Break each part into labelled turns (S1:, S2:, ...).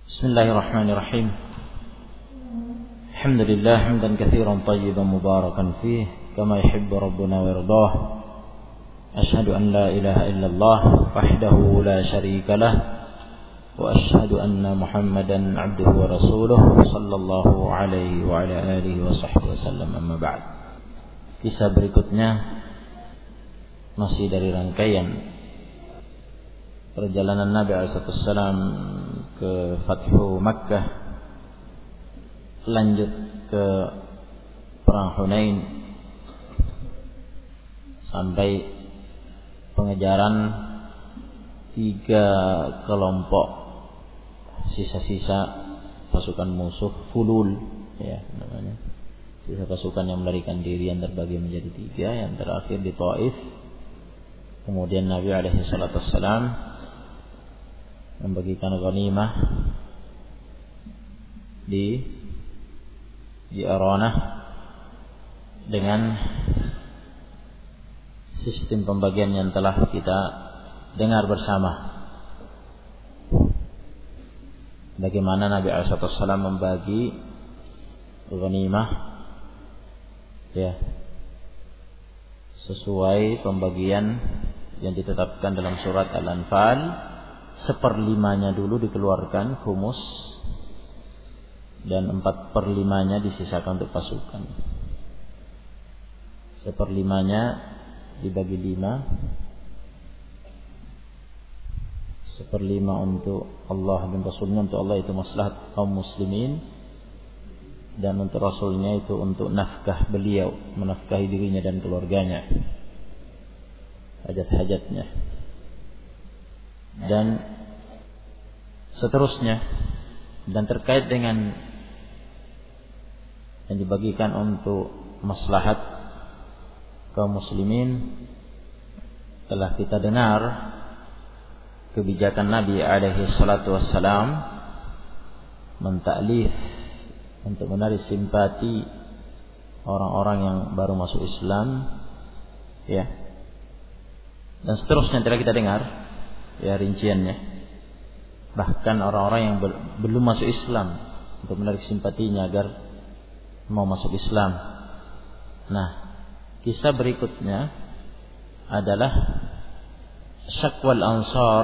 S1: Bismillahirrahmanirrahim. Alhamdulillah hamdan katsiran tayyiban mubarakan fih kama yuhibbu rabbuna wa yardah. Asyhadu an la ilaha illallah wahdahu la syarika lah wa asyhadu anna Muhammadan abduhu wa rasuluh sallallahu alaihi wa ala alihi wa sahbihi wasallam. Amma ba'd. Kisah berikutnya masih dari rangkaian perjalanan Nabi SAW ke Fathu Makkah, lanjut ke Perang Hunain sampai pengejaran 3 kelompok sisa-sisa pasukan musuh, fulul ya namanya. Sisa pasukan yang melarikan diri yang terbagi menjadi 3, yang terakhir di Taif. Kemudian Nabi SAW membagikan ghanimah di Aranah dengan sistem pembagian yang telah kita dengar bersama. Bagaimana Nabi SAW membagi ghanimah ya sesuai pembagian yang ditetapkan dalam surat Al-Anfal. 1/5 dulu dikeluarkan khumus dan 4/5 disisakan untuk pasukan. 1/5 dibagi 5, 1/5 untuk Allah dan Rasulnya. Untuk Allah itu maslahat kaum muslimin, dan untuk Rasulnya itu untuk nafkah beliau, menafkahi dirinya dan keluarganya, hajat-hajatnya, dan seterusnya. Dan terkait dengan yang dibagikan untuk maslahat kaum muslimin, telah kita dengar kebijakan Nabi SAW mentaklif untuk menarik simpati orang-orang yang baru masuk Islam ya, dan seterusnya telah kita dengar ya rinciannya. Bahkan orang-orang yang belum masuk Islam untuk menarik simpatinya agar mau masuk Islam. Nah, kisah berikutnya adalah syakwal ansar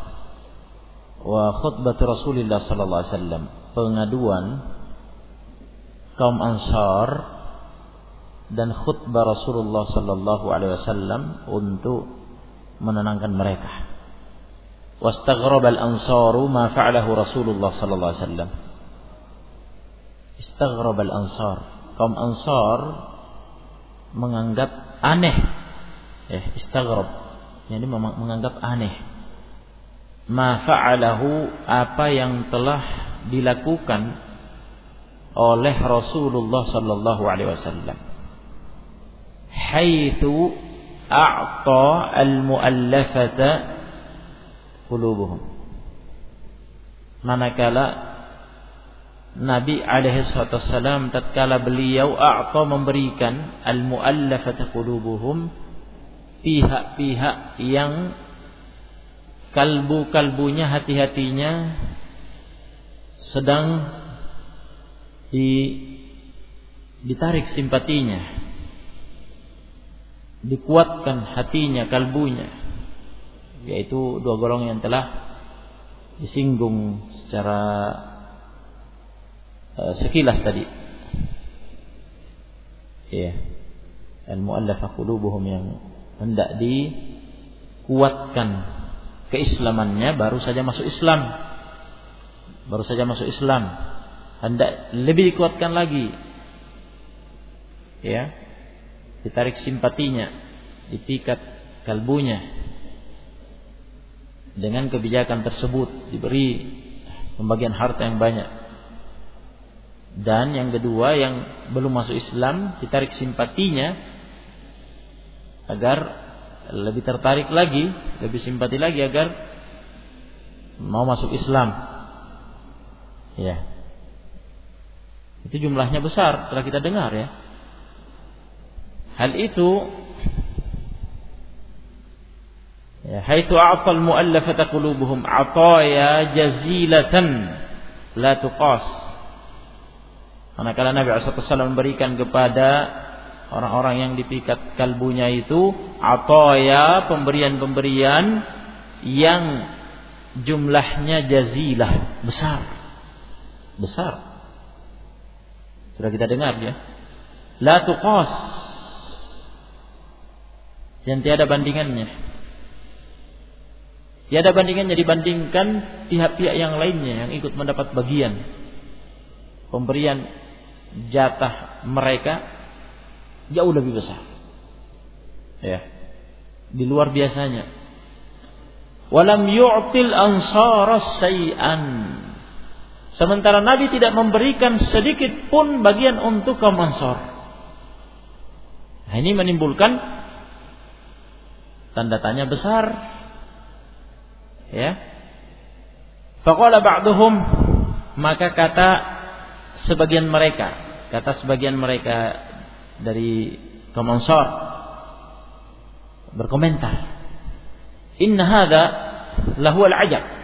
S1: wa khutbah Rasulullah sallallahu alaihi wasallam, pengaduan kaum Ansar dan khutbah Rasulullah sallallahu alaihi wasallam untuk menenangkan mereka. Wastaghraba al-ansaru ma fa'alahu Rasulullah sallallahu alaihi wasallam. Istaghraba al-ansar, kaum Ansar menganggap aneh. Istaghrab, yani menganggap aneh. Ma fa'alahu, apa yang telah dilakukan oleh Rasulullah sallallahu alaihi wasallam. Haitsu a'ta al-mu'allafata qulubuhum, manakala Nabi SAW tatkala beliau memberikan al-mu'allafata qulubuhum, pihak-pihak yang kalbunya, hati-hatinya sedang ditarik simpatinya, dikuatkan hatinya, kalbunya, yaitu 2 golongan yang telah disinggung secara sekilas tadi. Ya, al-mu'allafah qulubuhum, yang hendak dikuatkan keislamannya, baru saja masuk Islam, hendak lebih dikuatkan lagi, ya, ditarik simpatinya, dipikat kalbunya. Dengan kebijakan tersebut diberi pembagian harta yang banyak. Dan yang kedua, yang belum masuk Islam, ditarik simpatinya agar lebih tertarik lagi, lebih simpati lagi agar mau masuk Islam. Ya. Itu jumlahnya besar, telah kita dengar ya. Hal itu haitsu a'tal mu'allafata qulubuhum ataya jazilatan la tuqas. Manakala Nabi SAW memberikan kepada orang-orang yang dipikat kalbunya itu ataya, pemberian-pemberian yang jumlahnya jazilah, besar. Sudah kita dengar ya. La tuqas, yang tiada bandingannya. Tiada bandingannya dibandingkan pihak-pihak yang lainnya yang ikut mendapat bagian pemberian jatah mereka jauh lebih besar. Ya. Di luar biasanya. Walam yu'til ansara syai'an. Sementara Nabi tidak memberikan sedikit pun bagian untuk kaum Ansar. Nah, ini menimbulkan tanda tanya besar. Ya. Faqala ba'duhum, maka kata sebagian mereka dari kaum Ansar berkomentar, "Inna hadza lahu al-'ajab."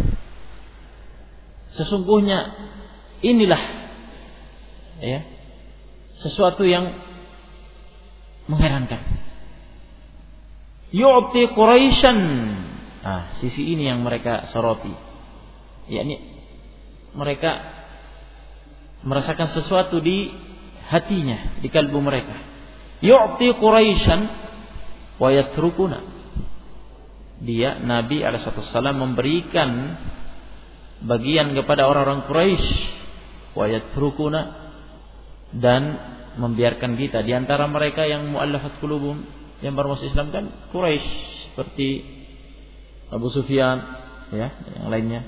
S1: Sesungguhnya inilah ya sesuatu yang mengherankan. Yu'ti Quraisyan. Nah, sisi ini yang mereka soroti. Yakni mereka merasakan sesuatu di hatinya, di kalbu mereka. Yu'ti Quraisyan wa yatrukuna. Dia Nabi alaihissalam memberikan bagian kepada orang-orang Quraisy wa yatrukuna, dan membiarkan kita. Di antara mereka yang mu'allafat qulubum, yang bermasuk Islam kan Quraisy, seperti Abu Sufyan ya, yang lainnya.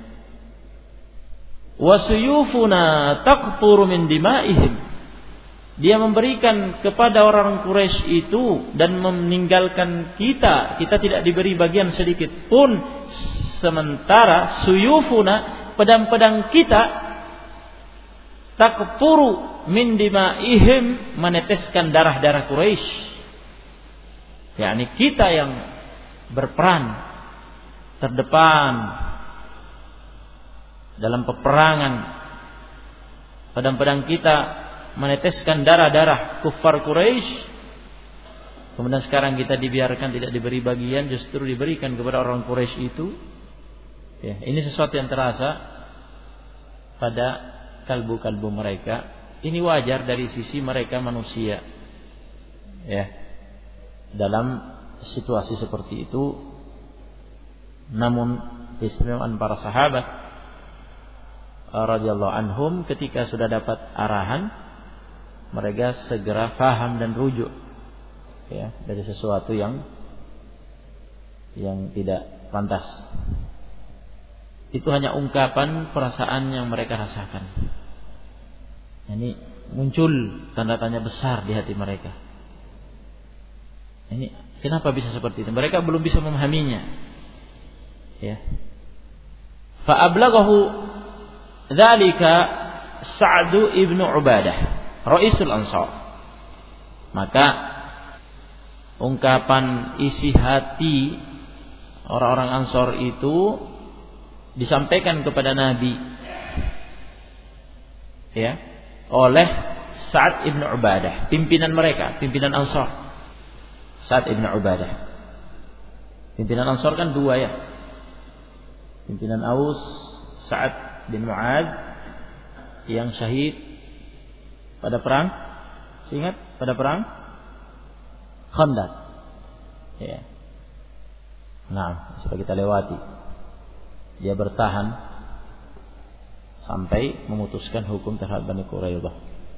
S1: Wa suyufuna taqturu min dima'ihim. Dia memberikan kepada orang Quraisy itu dan meninggalkan kita tidak diberi bagian sedikit pun, sementara suyufuna, pedang-pedang kita, taqturu min dima'ihim, meneteskan darah-darah Quraisy. yakni kita yang berperan terdepan dalam peperangan, pedang-pedang kita meneteskan darah-darah kufar Quraisy. Kemudian sekarang kita dibiarkan, tidak diberi bagian, justru diberikan kepada orang Quraisy itu. Ya, ini sesuatu yang terasa pada kalbu-kalbu mereka. Ini wajar dari sisi mereka manusia. Ya, dalam situasi seperti itu. Namun keistimewaan para sahabat radhiyallahu anhum, ketika sudah dapat arahan, mereka segera faham dan rujuk ya dari sesuatu yang tidak pantas. Itu hanya ungkapan perasaan yang mereka rasakan. Ini muncul tanda tanya besar di hati mereka. Ini kenapa bisa seperti itu? Mereka belum bisa memahaminya. Ya. Fa ablaghahu dzalika Sa'd ibn Ubadah, Raisul Ansar. Maka ungkapan isi hati orang-orang Ansar itu disampaikan kepada Nabi ya oleh Sa'd ibn Ubadah, pimpinan mereka, pimpinan Ansar. Sa'd ibn Ubadah. Pimpinan Ansar kan dua ya. Pimpinan Aus, Sa'ad bin Mu'ad yang syahid pada perang, ingat pada perang Khandaq. Ya. Nah, sudah kita lewati. Dia bertahan sampai memutuskan hukum terhadap Bani Quraidah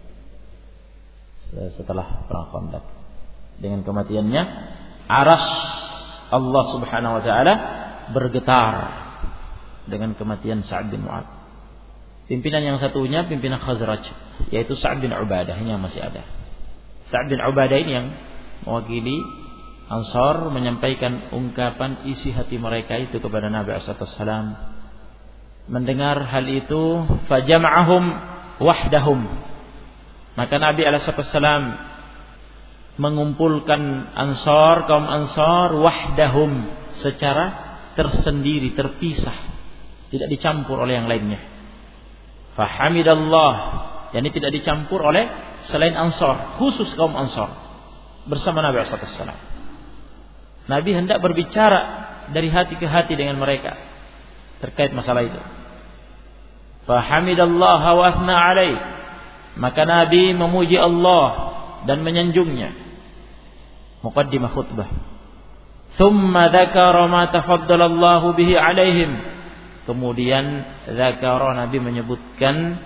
S1: setelah perang Khandaq. Dengan kematiannya, arsy Allah Subhanahu wa taala bergetar dengan kematian Sa'ad bin Mu'ad. Pimpinan yang satunya pimpinan Khazraj, yaitu Sa'ad bin Ubadah, yang masih ada. Sa'ad bin Ubadah ini yang mewakili Ansar menyampaikan ungkapan isi hati mereka itu kepada Nabi SAW. Mendengar hal itu, fajama'ahum wahdahum. Maka Nabi SAW mengumpulkan Ansar, kaum Ansar, wahdahum, secara tersendiri, terpisah, tidak dicampur oleh yang lainnya. Fahamidallah, yakni tidak dicampur oleh selain Ansar, khusus kaum Ansar bersama Nabi SAW. Nabi hendak berbicara dari hati ke hati dengan mereka terkait masalah itu. Fahamidallah wa athna alaih, maka Nabi memuji Allah dan menyanjungnya. Muqaddimah khutbah. Thumma dzakara ma tafaddalallahu bihi alaihim. Kemudian dzakara, Nabi menyebutkan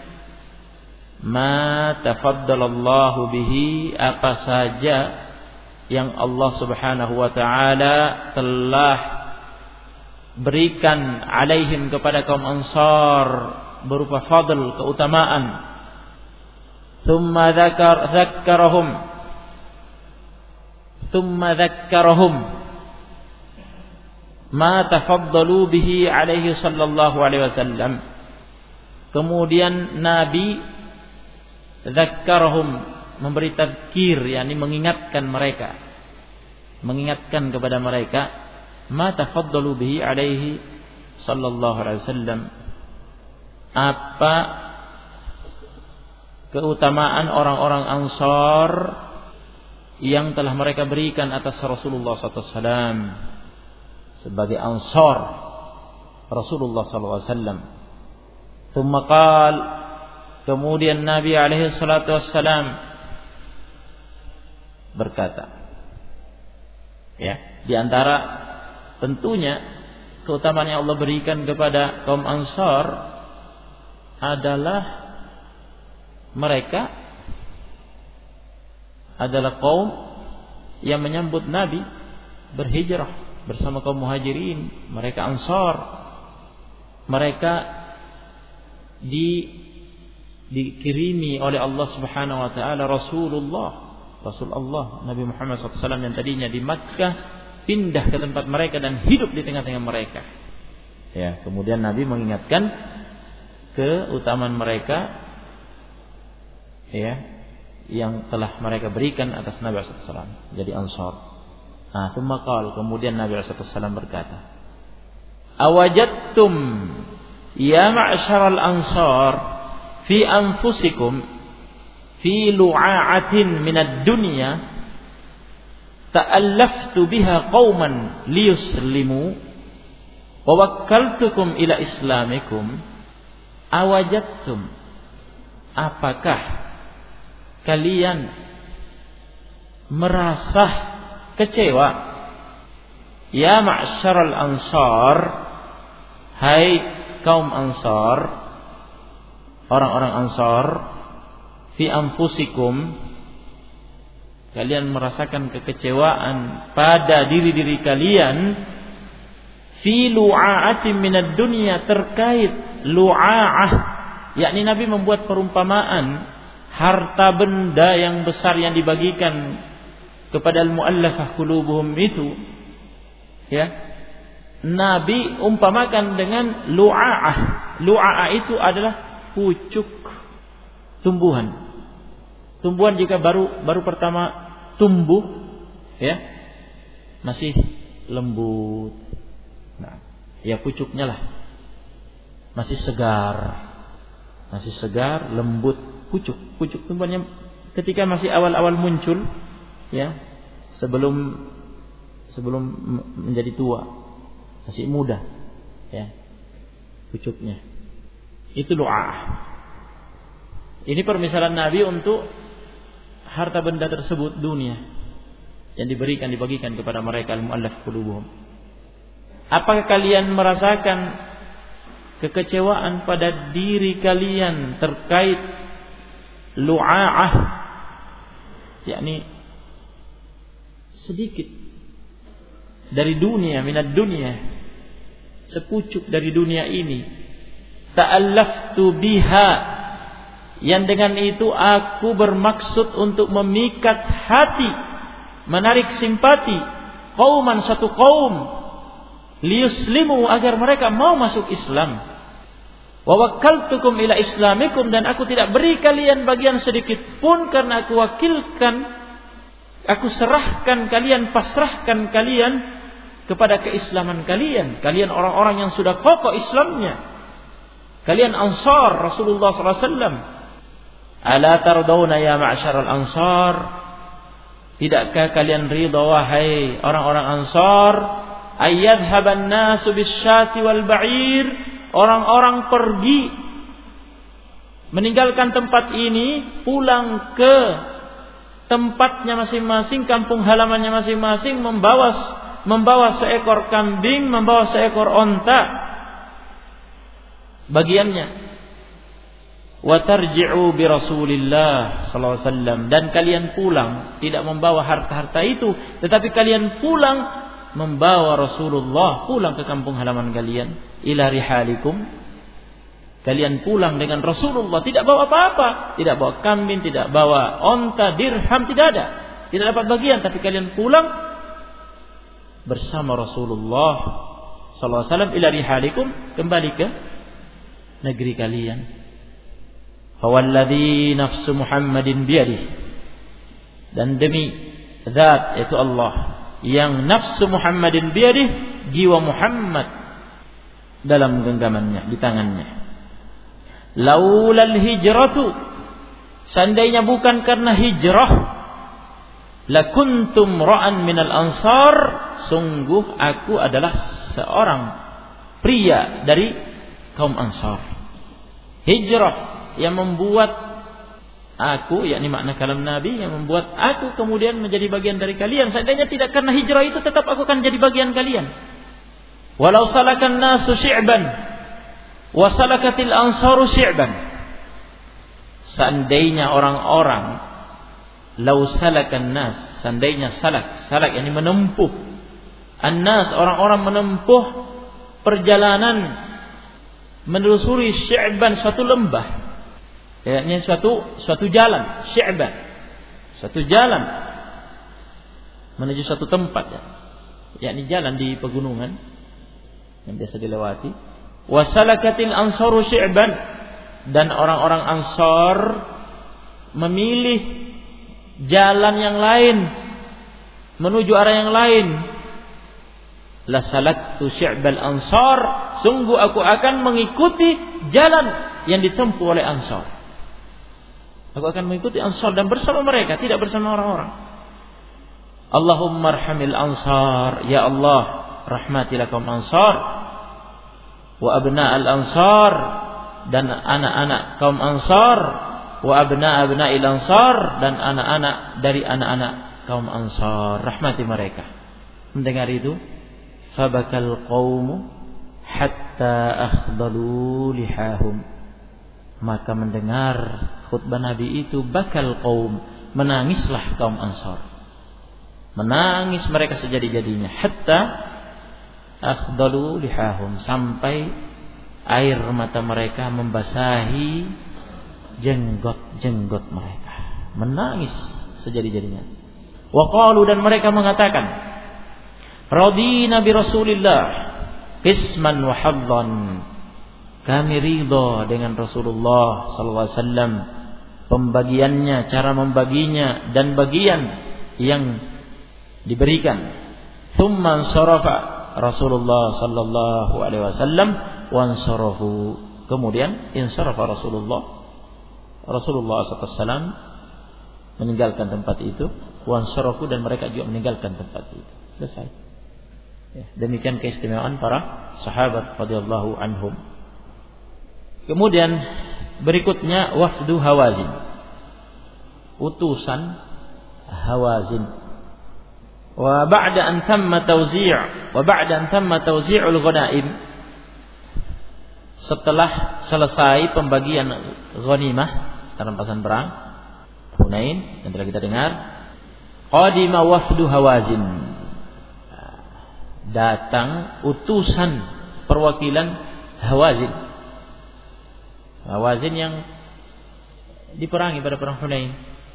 S1: ma tafaddalallahu bihi, apa saja yang Allah Subhanahu wa taala telah berikan alaihim kepada kaum Ansar berupa fadl, keutamaan. Thumma dzakkarahum ma tafaddalu bihi alaihi sallallahu alaihi wasallam. Kemudian Nabi dzakkarahum, memberi tadzkir, yakni mengingatkan kepada mereka ma tafaddalu bihi alaihi sallallahu alaihi wasallam, apa keutamaan orang-orang Ansar yang telah mereka berikan atas Rasulullah SAW sebagai Ansar Rasulullah SAW. Tsumma qal, kemudian Nabi alaihi salatu wassalam berkata, ya, di antara tentunya keutamaan yang Allah berikan kepada kaum Ansar adalah mereka adalah kaum yang menyambut Nabi berhijrah bersama kaum Muhajirin. Mereka Ansar, mereka dikirimi oleh Allah Subhanahu wa taala Rasul Allah Nabi Muhammad SAW yang tadinya di Makkah pindah ke tempat mereka dan hidup di tengah-tengah mereka. Ya, kemudian Nabi mengingatkan keutamaan mereka, ya, yang telah mereka berikan atas Nabi SAW, jadi Ansar. Nah, tsumma qala, kemudian Nabi SAW berkata, awajadtum ya ma'syaral ansar fi anfusikum fi lu'a'atin minad dunya ta'allaftu biha qauman liyuslimu wa wakkaltukum ila islamikum. Awajadtum, apakah kalian merasa kecewa, ya ma'syaral ansar, hai kaum Ansar, orang-orang Ansar, fi anfusikum, kalian merasakan kekecewaan pada diri-diri kalian, fi lu'a'atin minad dunya, terkait lu'a'ah, yakni Nabi membuat perumpamaan harta benda yang besar yang dibagikan kepada al-mu'allafah qulubuhum itu, ya, Nabi umpamakan dengan lu'a'ah. Lu'a'ah itu adalah pucuk tumbuhan. Tumbuhan jika baru pertama tumbuh, ya, masih lembut. Nah, ya pucuknya lah masih segar, lembut, pucuk tumbuhannya ketika masih awal-awal muncul, ya, sebelum menjadi tua, masih muda, ya, pucuknya. Itu lu'ah. Ini permisalan Nabi untuk harta benda tersebut dunia yang dibagikan kepada mereka al-mu'allaf qulubuhum. Apakah kalian merasakan kekecewaan pada diri kalian terkait lu'a'ah, yakni sedikit dari dunia, minad dunia, sepucuk dari dunia ini, ta'allaftu biha, yang dengan itu aku bermaksud untuk memikat hati, menarik simpati qauman, satu kaum, liyuslimu, agar mereka mau masuk Islam, wa wakkaltukum ila islamikum, dan aku tidak beri kalian bagian sedikit pun karena aku wakilkan, aku serahkan kalian, pasrahkan kalian kepada keislaman kalian. Kalian orang-orang yang sudah kokoh Islamnya, Kalian Ansar Rasulullah sallallahu alaihi wasallam. Ala tardawna ya ma'syaral Ansar? Tidakkah kalian ridha wahai orang-orang Ansar ayyadhhaban nasu bisyati wal ba'ir? Orang-orang pergi meninggalkan tempat ini, pulang ke tempatnya masing-masing, kampung halamannya masing-masing, membawa seekor kambing, membawa seekor onta bagiannya. Wa tarji'u bi Rasulillah sallallahu alaihi wasallam, dan kalian pulang tidak membawa harta-harta itu, tetapi kalian pulang membawa Rasulullah, pulang ke kampung halaman kalian, ila rihalikum. Kalian pulang dengan Rasulullah, tidak bawa apa-apa, tidak bawa kambing, tidak bawa onta, dirham, tidak ada, tidak dapat bagian, tapi kalian pulang bersama Rasulullah sallallahu alaihi wasallam ila rihalikum, kembali ke negeri kalian. Fawalladhi nafsu Muhammadin biyadihi, dan demi zat yaitu Allah yang nafsu Muhammadin biyadihi, jiwa Muhammad dalam genggamannya, di tangannya. Laulal hijratu, seandainya bukan karena hijrah, lakuntum ra'an minal ansar, sungguh aku adalah seorang pria dari kaum Ansar. Hijrah yang membuat aku, yakni makna kalam Nabi, yang membuat aku kemudian menjadi bagian dari kalian. Seandainya tidak karena hijrah itu, tetap aku akan jadi bagian kalian. Walau salakan nasu syi'ban wa salakatil ansaru syi'ban. Seandainya orang-orang, lau salakan nas, seandainya salak yakni menempuh, an-nas, orang-orang menempuh perjalanan menelusuri syi'ban, suatu lembah, yakni suatu jalan, syi'ban, suatu jalan menuju suatu tempat, yakni jalan di pegunungan yang biasa dilewati. Wasalakatil ansaru syi'ban, dan orang-orang Ansar memilih jalan yang lain, menuju arah yang lain. La salaktu syi'bal ansar, sungguh aku akan mengikuti jalan yang ditempuh oleh Ansar. Aku akan mengikuti Ansar dan bersama mereka, tidak bersama orang-orang. Allahumma arhamil ansar, ya Allah rahmatilah kaum Ansar, wa abna'al ansar, dan anak-anak kaum Ansar, wa abna'il ansar, dan anak-anak dari anak-anak kaum Ansar, rahmati mereka. Mendengar itu, fabakal qaumu hatta akhdalu lihahum, maka mendengar khutbah Nabi itu, bakal qaum, menangislah kaum Ansar, menangis mereka sejadi-jadinya, hatta akhdalu lihahum, sampai air mata mereka membasahi jenggot-jenggot mereka, menangis sejadi-jadinya. Wa qalu, dan mereka mengatakan, radina bi Rasulillah qisman wa haddan, kami ridha dengan Rasulullah sallallahu alaihi wasallam, pembagiannya, cara membaginya, dan bagian yang diberikan. Thumma sarafa Rasulullah sallallahu alaihi wasallam wa ansarahu, kemudian insarafa Rasulullah sallallahu alaihi wasallam meninggalkan tempat itu, wa ansarahu, dan mereka juga meninggalkan tempat itu. Selesai. Ya, demikian keistimewaan para sahabat radhiyallahu anhum. Kemudian berikutnya wafdu Hawazin, utusan Hawazin. Wa ba'da an tamma tawzi'ul ghanaim, setelah selesai pembagian ghanimah, rampasan perang Hunain yang telah kita dengar, qadima wafdu Hawazin, datang utusan perwakilan Hawazin. Hawazin yang diperangi pada perang Hunain.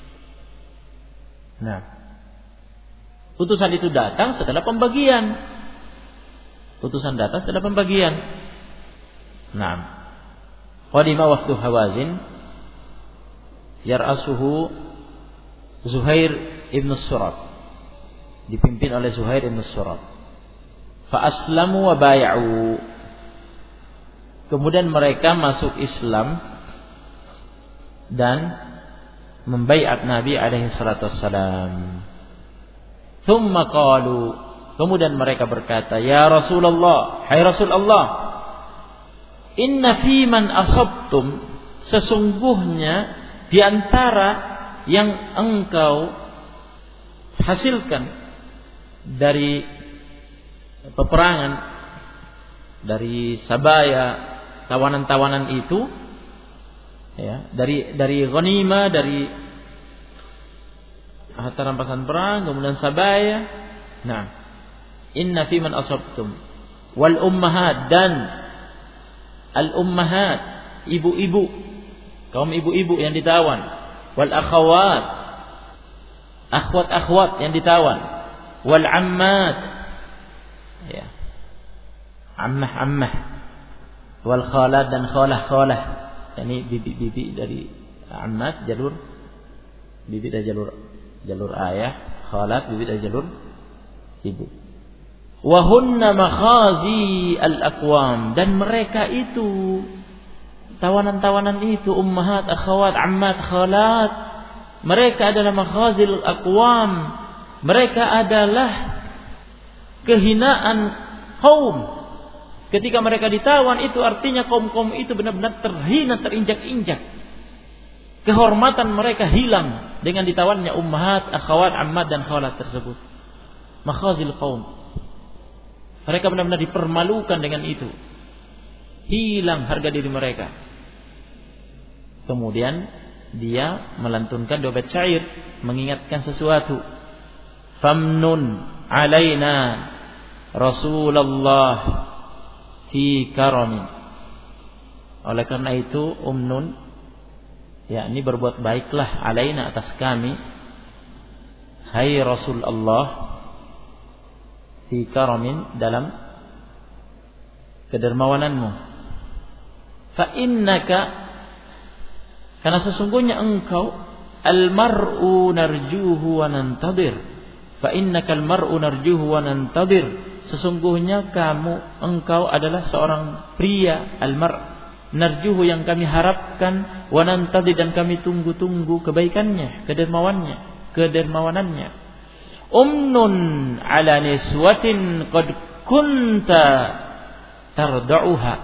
S1: Nah, utusan itu datang setelah pembagian. Utusan datang setelah pembagian. Nah, qadima wafdu Hawazin, yar'asuhu Zuhair ibn Surat, dipimpin oleh Zuhair ibn Surat. Fa aslamu wa bay'u, Kemudian mereka masuk Islam dan membaiat Nabi alaihi salatu wassalam. Thumma qalu, kemudian mereka berkata, ya Rasulullah, hai Rasulullah, inna fi man asabtum, sesungguhnya di antara yang engkau hasilkan dari peperangan, dari sabaya, tawanan-tawanan itu, ya, dari ghanimah, dari harta rampasan perang, kemudian sabaya. Nah, inna fi man asabtum wal ummahat, dan al ummahat, ibu-ibu, kaum ibu-ibu yang ditawan, wal akhawat, akhwat-akhwat yang ditawan, wal ammat, ya, ammah-ammah, wal khalat dan khalah-khalah, yani bibi-bibi dari ammat, jalur bibi dari jalur ayah, khalat bibi dari jalur ibu. Wa hunna makhazi al-aqwam, dan mereka itu, tawanan-tawanan itu, ummahat, akhwat, ammat, khalat, mereka adalah makhazil aqwam, mereka adalah kehinaan kaum. Ketika mereka ditawan, itu artinya kaum-kaum itu benar-benar terhina, terinjak-injak. Kehormatan mereka hilang dengan ditawannya ummahat, akhwat, ammat dan khalat tersebut. Makhazil kaum. Mereka benar-benar dipermalukan dengan itu. Hilang harga diri mereka. Kemudian dia melantunkan 2 bait syair mengingatkan sesuatu. Famnun alaina Rasulullah fi karamin. Oleh karena itu umnun, yakni berbuat baiklah alaina, atas kami, hai Rasulullah, fi karamin, dalam kedermawananmu. Fa innaka, karena sesungguhnya engkau, al-mar'u narjuhu wa nantadir. Fa innaka al-mar'u narjuhu wa nantadir. Sesungguhnya engkau adalah seorang pria, al-mar', narjuhu, yang kami harapkan, wa nantadir, dan kami tunggu-tunggu kebaikannya, kedermawanannya. Umnun ala niswatin qad kunta tarda'uha.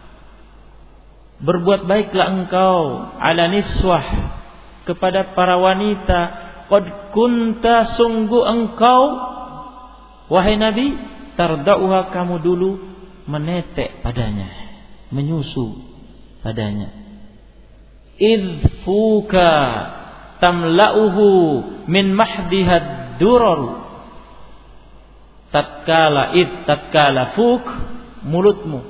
S1: Berbuat baiklah engkau ala niswah, kepada para wanita, qad kunta, sungguh engkau wahai Nabi, tarda'uha, kamu dulu menetek padanya, menyusu padanya. Idfuka tamla'uhu min mahdihad duraru. Tatkala fuk, mulutmu,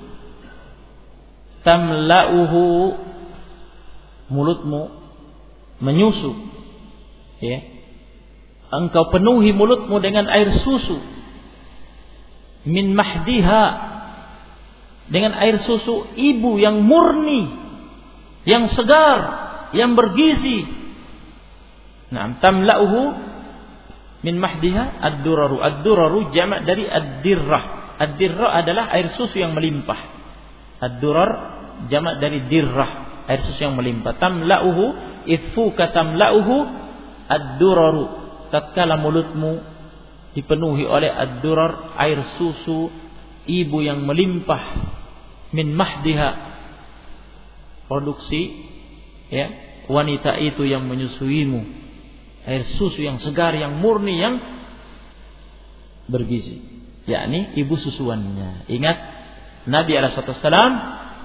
S1: tamla'uhu, mulutmu menyusu, ya, engkau penuhi mulutmu dengan air susu, min mahdiha, dengan air susu ibu yang murni, yang segar, yang bergizi. Nah, tamla'uhu min mahdiha ad-duraru. Ad-duraru jamak dari ad-dirrah. Ad-dirrah adalah air susu yang melimpah. Ad-durar jamak dari dirrah, air susu yang melimpah. Tamla'uhu, idfuka tamla'uhu ad-duraru. Tatkala mulutmu dipenuhi oleh ad-durar, air susu ibu yang melimpah, min mahdiha, produksi, ya, wanita itu yang menyusuimu, air susu yang segar, yang murni, yang bergizi, yakni ibu susuannya. Ingat, Nabi alaihissalam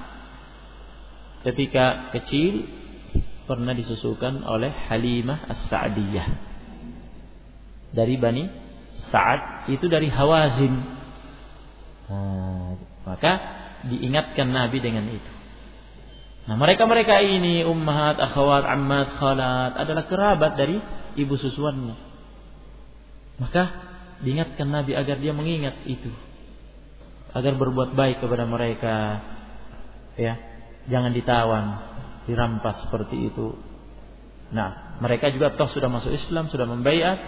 S1: ketika kecil pernah disusukan oleh Halimah As-Sa'diyah dari Bani Sa'ad, itu dari Hawazin. Maka diingatkan Nabi dengan itu. Nah, mereka-mereka ini, ummahat, akhwat, ammat, khalat, adalah kerabat dari ibu susuannya. Maka diingatkan Nabi agar dia mengingat itu, agar berbuat baik kepada mereka, ya, jangan ditawan, dirampas seperti itu. Nah, mereka juga toh sudah masuk Islam, sudah membaiat.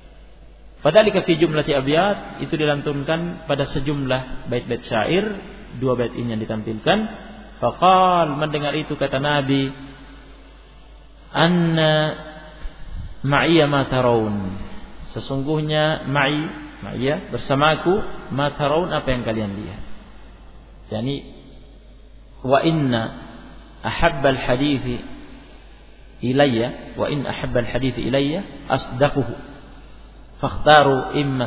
S1: Padahal fi jumlati abyat, itu dilantunkan pada sejumlah bait-bait syair dua bait ini yang ditampilkan. Faqal, mendengar itu kata Nabi, anna ma'iyya ma tarawun, sesungguhnya ma'iyya bersamaku, ma tarawun, apa yang kalian lihat. Yani wa inna ahabbal hadithi ilayya wa in ahabbal hadithi ilayya asdaquhu fakhtaru imma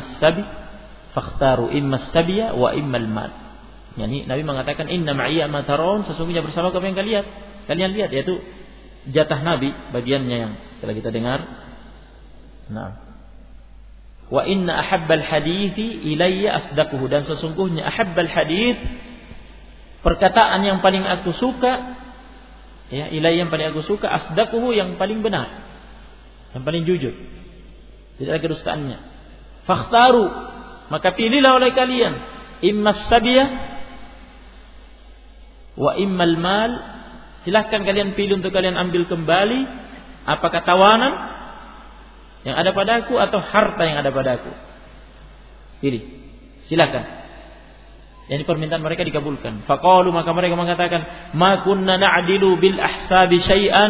S1: as-sabiya wa imma al-mal. Yani Nabi mengatakan inna ma'iyya ma tarawun, sesungguhnya bersama apa yang kalian lihat, yaitu jatah Nabi, bagiannya yang telah kita dengar. Nah, wa inna ahabbal hadithi ilayya asdaquhu, dan sesungguhnya ahabbal hadith, perkataan yang paling aku suka, ya, ilayya yang paling aku suka, asdaquhu yang paling benar, yang paling jujur, tidak ada kedustaannya. Fakhtaru, maka pilihlah oleh kalian, imma as-sabiyah wa imma al-mal, silahkan kalian pilih untuk kalian ambil kembali, apakah tawanan yang ada padaku atau harta yang ada padaku. Pilih, silahkan. Yani permintaan mereka dikabulkan. Faqalu, maka mereka mengatakan, ma kunna na'dilu bil ahsabi syai'an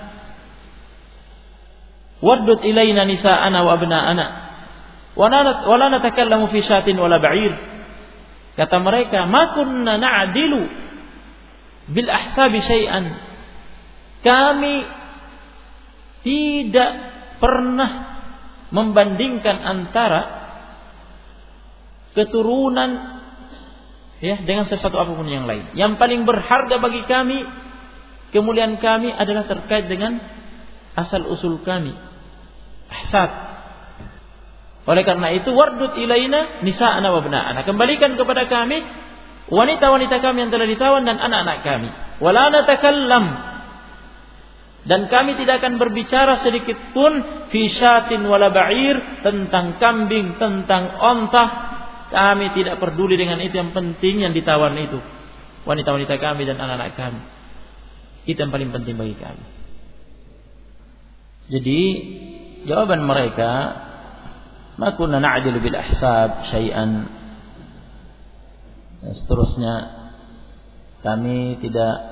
S1: waddut ilaina nisa'ana wa abna'ana wa la natakallamu fi syatin wala ba'ir. Kata mereka, ma kunna na'dilu bil ahsabi syai'an, kami tidak pernah membandingkan antara keturunan, ya, dengan sesuatu apapun yang lain. Yang paling berharga bagi kami, kemuliaan kami adalah terkait dengan asal usul kami, ahsab. Oleh karena itu, wardut ilaina nisa'ana wa abna'ana, kembalikan kepada kami wanita-wanita kami yang telah ditawan dan anak-anak kami. Wala natakallam, dan kami tidak akan berbicara sedikit pun fi syatin wala ba'ir, tentang kambing, tentang onta. Kami tidak peduli dengan itu, yang penting yang ditawan itu wanita-wanita kami dan anak-anak kami. Itu yang paling penting bagi kami. Jadi jawaban mereka, ma kunna na'dilu bil ahsab syai'an, dan seterusnya, kami tidak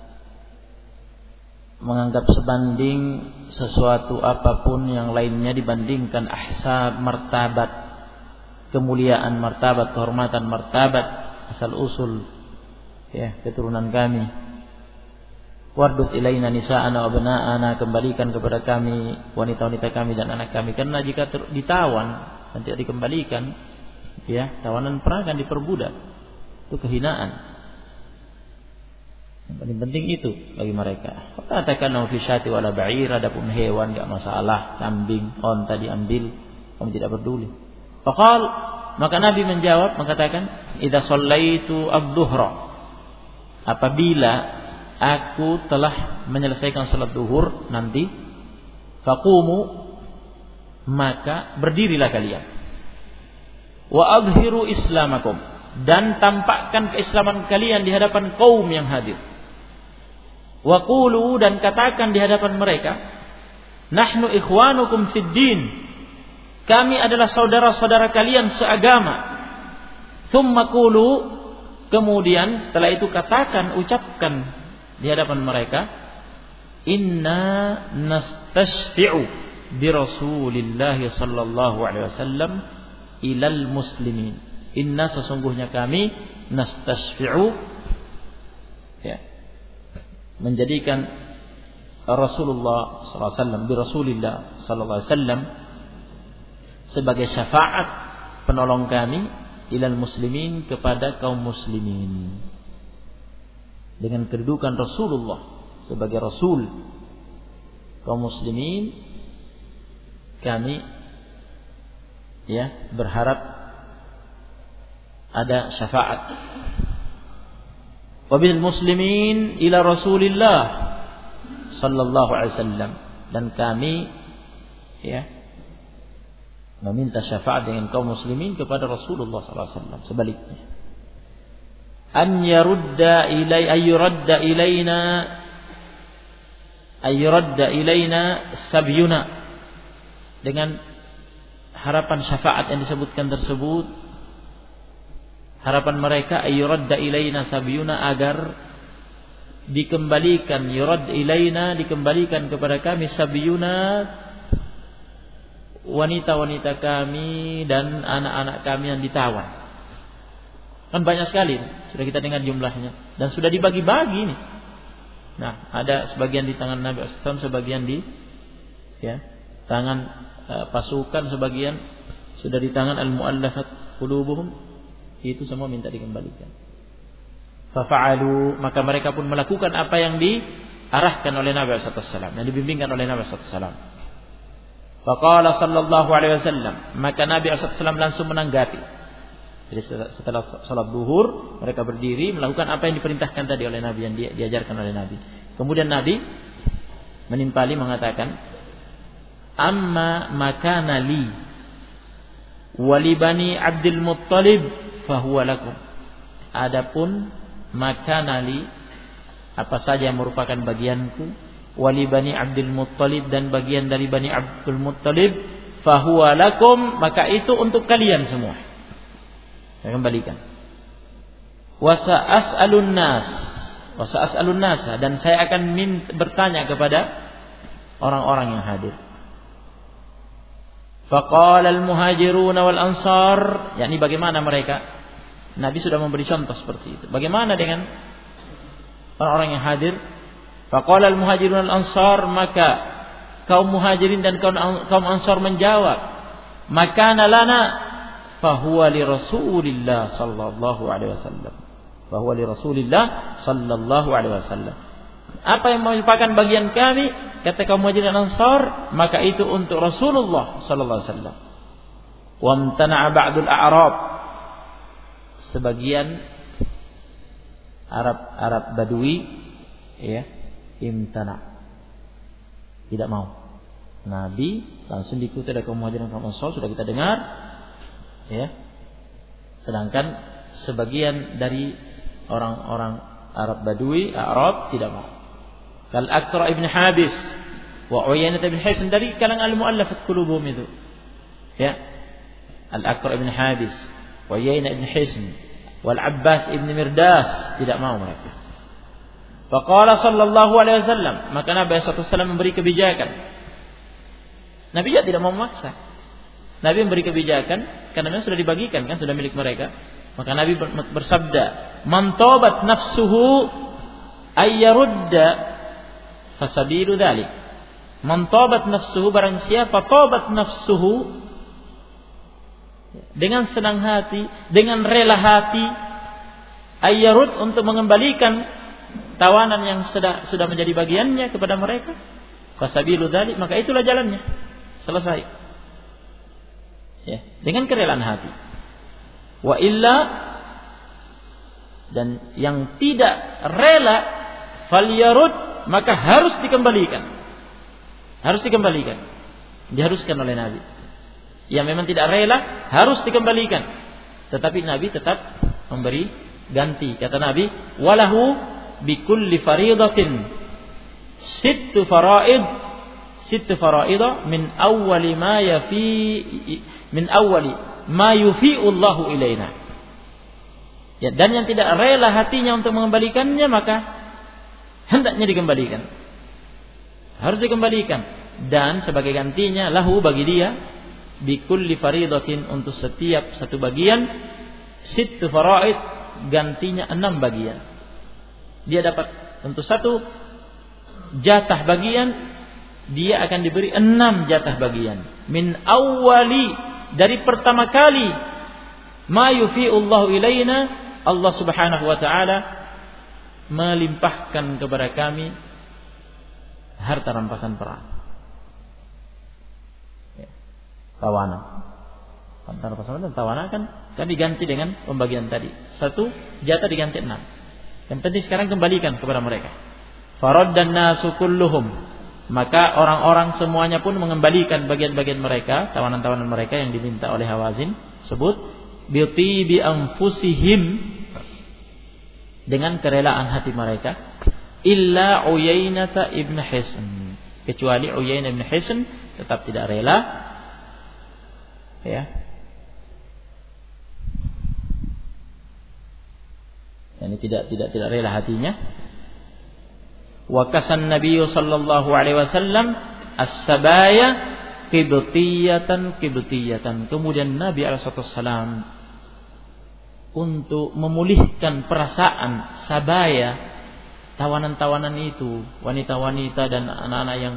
S1: menganggap sebanding sesuatu apapun yang lainnya dibandingkan ahsab, martabat, kemuliaan, martabat, kehormatan, martabat, asal usul, ya, keturunan kami. Wardut ilaina nisa'ana wa abna'ana, kembalikan kepada kami wanita-wanita kami dan anak kami. Karena jika ditawan dan tidak dikembalikan, ya, tawanan pernah akan diperbudak. Itu kehinaan. Yang paling penting itu bagi mereka. Katakan fi syati wala ba'ir, adapun hewan enggak masalah, kambing, onta diambil, kami tidak peduli. Faqal, maka Nabi menjawab mengatakan, idza shallaitu adh-dhuhra, apabila aku telah menyelesaikan salat zuhur nanti, faqumu, maka berdirilah kalian, wa adhiru islamakum, dan tampakkan keislaman kalian di hadapan kaum yang hadir. Wa qulu, dan katakan di hadapan mereka, nahnu ikhwanukum fid din, kami adalah saudara-saudara kalian seagama. Tsumma qulu, kemudian setelah itu katakan, ucapkan di hadapan mereka, inna nastashfi'u bi Rasulillah sallallahu alaihi wasallam ilal muslimin. Inna, sesungguhnya kami, nastashfi'u, ya, menjadikan Rasulullah sallallahu alaihi wasallam, bi Rasulillah sallallahu alaihi wasallam, sebagai syafaat penolong kami, ilal muslimin, kepada kaum muslimin. Dengan kedudukan Rasulullah sebagai Rasul kaum muslimin, kami, ya, berharap ada syafaat. Wabil muslimin ila Rasulillah sallallahu alaihi wasallam, dan kami, ya, meminta syafaat dengan kaum muslimin kepada Rasulullah sallallahu alaihi wasallam. Sebaliknya, an yuradda ilaina sabyuna, dengan harapan syafaat yang disebutkan tersebut, harapan mereka ayuradda ilaina sabiyuna, agar dikembalikan, yurad ilaina, dikembalikan kepada kami, sabiyuna, wanita-wanita kami dan anak-anak kami yang ditawan. Kan banyak sekali, sudah kita dengar jumlahnya, dan sudah dibagi-bagi nih. Nah, ada sebagian di tangan Nabi SAW, sebagian di tangan pasukan, sebagian sudah di tangan al-mu'allafat qulubuhum. Itu semua minta dikembalikan. Fafa'alu, maka mereka pun melakukan apa yang diarahkan oleh Nabi SAW, yang dibimbingkan oleh Nabi SAW. Faqala sallallahu alaihi wasallam, maka Nabi SAW langsung menanggapi. Jadi setelah salat zuhur, mereka berdiri melakukan apa yang diperintahkan tadi oleh Nabi, yang diajarkan oleh Nabi. Kemudian Nabi menimpali mengatakan, amma makana li wa li bani Abdul Muttalib fahuwa lakum. Adapun makana li, apa saja yang merupakan bagianku, wali bani Abdul Muttalib, dan bagian dari bani Abdul Muttalib, fahuwa lakum, maka itu untuk kalian semua. Saya kembalikan. Wa sa'as'alun nas, dan saya akan bertanya kepada orang-orang yang hadir. Faqala al-muhajirun wal ansar, yakni bagaimana mereka? Nabi sudah memberi contoh seperti itu. Bagaimana dengan orang-orang yang hadir? Faqala al-muhajirun al-ansar, maka kaum muhajirin dan kaum ansar menjawab, makana lana fahuwa li Rasulillah sallallahu alaihi wasallam. Fahuwa li Rasulillah sallallahu alaihi wasallam. Apa yang merupakan bagian kami, kata kaum muhajirin dan ansar, maka itu untuk Rasulullah sallallahu alaihi wasallam. Wa amtana'a ba'dul a'rab, sebagian Arab Badui imtana, tidak mau. Nabi langsung diikuti oleh kaum muhajirin dan kaum ansar, sudah kita dengar, sedangkan sebagian dari orang-orang Arab Badui, Arab, tidak mau. Kal Aqra ibn Habis wa Uyainah ibn Hisn, dari kalangan al-mu'allafat qulubuhum itu. Al-Aqra ibn Habis, Uyainah ibn Hisn, wal Abbas ibn Mirdas, tidak mau mereka. Faqala sallallahu alaihi wasallam, maka Nabi SAW memberi kebijakan. Nabi tidak mau memaksa. Nabi memberi kebijakan karena memang sudah dibagikan, kan sudah milik mereka. Maka Nabi bersabda, man tabat nafsuhu ayyarudda fasabilu dzalik. Man tabat nafsuhu, barang siapa tabat nafsuhu, dengan senang hati, dengan rela hati, ayyarud, untuk mengembalikan tawanan yang sudah menjadi bagiannya kepada mereka, fasabilu dzalik, maka itulah jalannya. Selesai. Dengan kerelaan hati. Wa illa, dan yang tidak rela, falyarud, maka harus dikembalikan. Harus dikembalikan. Diharuskan oleh Nabi. Yang memang tidak rela harus dikembalikan. Tetapi Nabi tetap memberi ganti. Kata Nabi, walahu bikulli faridatin sittu faraid min awwali ma yufi'u Allahu ilaina. Dan yang tidak rela hatinya untuk mengembalikannya, maka hendaknya dikembalikan. Harus dikembalikan. Dan sebagai gantinya, lahu, bagi dia, bikulli faridatin, untuk setiap satu bagian, sittu faraid, gantinya 6 bagian. Dia dapat untuk satu jatah bagian, dia akan diberi 6 jatah bagian. Min awwali, dari pertama kali, ma yufi'ullahu ilaina, Allah Subhanahu wa taala melimpahkan kepada kami harta rampasan perang. Tawanan. Harta rampasan dan tawanan kan diganti dengan pembagian tadi. Satu jatah diganti 6. Yang penting sekarang kembalikan kepada mereka. Faraddan nasu kulluhum, maka orang-orang semuanya pun mengembalikan bagian-bagian mereka, tawanan-tawanan mereka yang diminta oleh Hawazin sebut, bi anfusihim, dengan kerelaan hati mereka, illa Uyainah ibn Hisn, kecuali Uyainah ibn Hisn tetap tidak rela. Yani tidak rela hatinya. Wa kasan Nabi sallallahu alaihi wasallam as-sabaya qibtiyatan. Kemudian Nabi alaihi wasallam untuk memulihkan perasaan sabaya, tawanan-tawanan itu, wanita-wanita dan anak-anak yang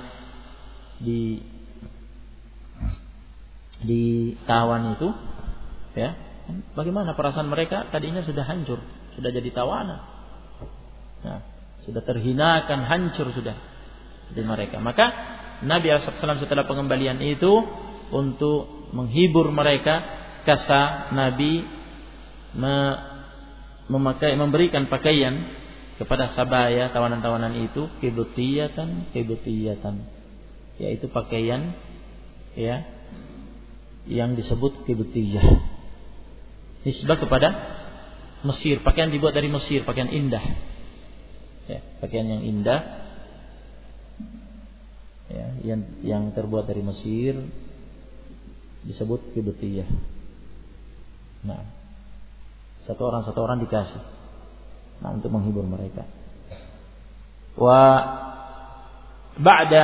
S1: ditawan itu, ya. Bagaimana perasaan mereka? Tadinya sudah hancur, sudah jadi tawanan. Nah, sudah terhinakan, hancur sudah di mereka. Maka Nabi SAW setelah pengembalian itu untuk menghibur mereka, kasa Nabi memberikan pakaian kepada sabaya, tawanan-tawanan itu, kibutiyatan, yaitu pakaian, ya, yang disebut kibutiyah, nisbah kepada Mesir. Pakaian dibuat dari Mesir, pakaian indah, ya, pakaian yang indah, ya, yang terbuat dari Mesir disebut kibutiyah. Nah, satu orang dikasih, nah, untuk menghibur mereka. Wa ba'da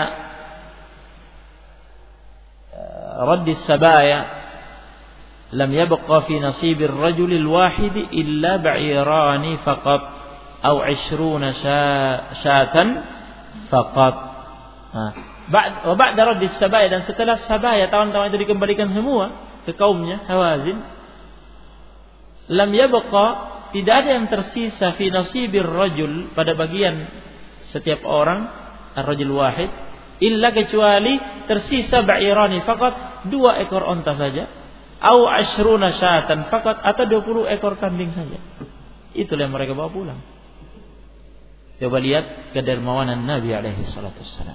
S1: radd as-sabaya lam yabqa fi nasib ar-rajul al-wahid illa ba'irani faqat aw 20 syatan faqat. Wa ba'da radd as-sabaya, dan setelah sabaya, tawan-tawan itu dikembalikan semua ke kaumnya Hawazin, lam yabqa, tidak ada yang tersisa fi nasibir rajul, pada bagian setiap orang, ar-rajul wahid, illa, kecuali tersisa ba'irani faqat, 2 ekor onta saja, au 20 syatan faqat, atau 20 ekor kambing saja. Itulah yang mereka bawa pulang. Coba lihat kedermawanan Nabi alaihi salatu wassalam.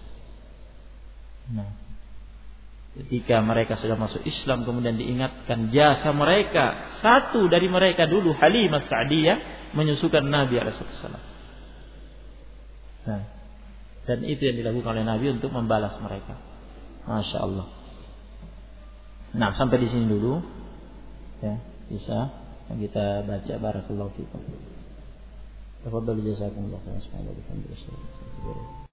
S1: Nah, ketika mereka sudah masuk Islam, kemudian diingatkan jasa mereka. Satu dari mereka dulu, Halimah Sa'diyah, menyusukan Nabi SAW. Nah, dan itu yang dilakukan oleh Nabi untuk membalas mereka. Masya Allah. Nah, sampai di sini dulu, ya, bisa kita baca. Barakallahu fikum. Tafadhalu jazakumullah khairan.